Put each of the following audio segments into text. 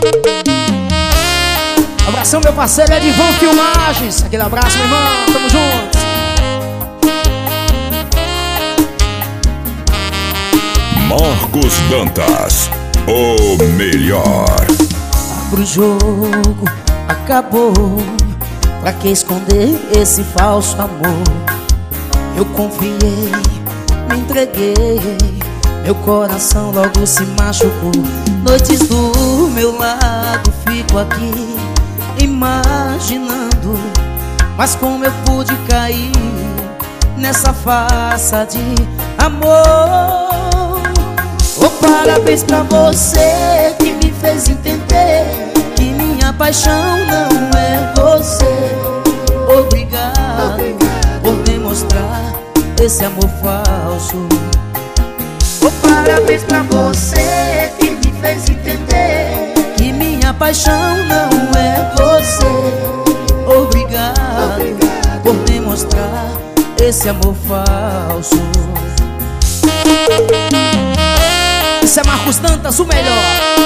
Abração, meu parceiro Edivan Filmagens. Aquele abraço, meu irmão, tamo juntos. Marcos Dantas, o melhor. Abre o jogo, acabou. Pra que esconder esse falso amor? Eu confiei, me entreguei, meu coração logo se machucou. Noites do meu lado fico aqui imaginando, mas como eu pude cair nessa farsa de amor? Oh, parabéns pra você que me fez entender que minha paixão não é você. Obrigado por demonstrar esse amor falso. Oh, parabéns pra você que me fez entender que minha paixão não é você. Obrigado por demonstrar esse amor falso. Isso é Marcos Dantas, o melhor.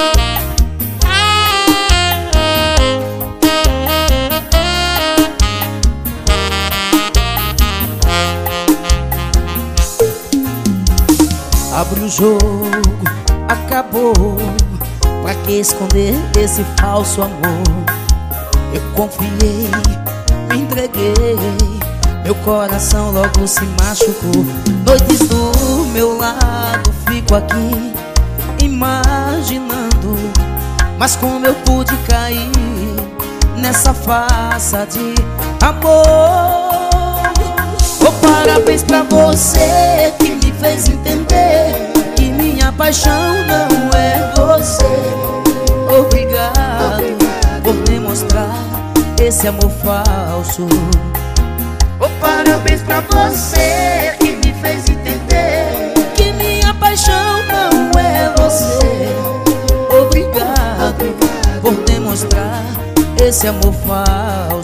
Abre o jogo, acabou. Pra que esconder esse falso amor? Eu confiei, me entreguei, meu coração logo se machucou. Noites do meu lado fico aqui imaginando, mas como eu pude cair nessa farsa de amor? Oh, parabéns pra você que me fez entender que minha paixão não é você. Obrigado por demonstrar esse amor falso. Oh, parabéns pra você que me fez entender que minha paixão não é você. Obrigado por demonstrar esse amor falso.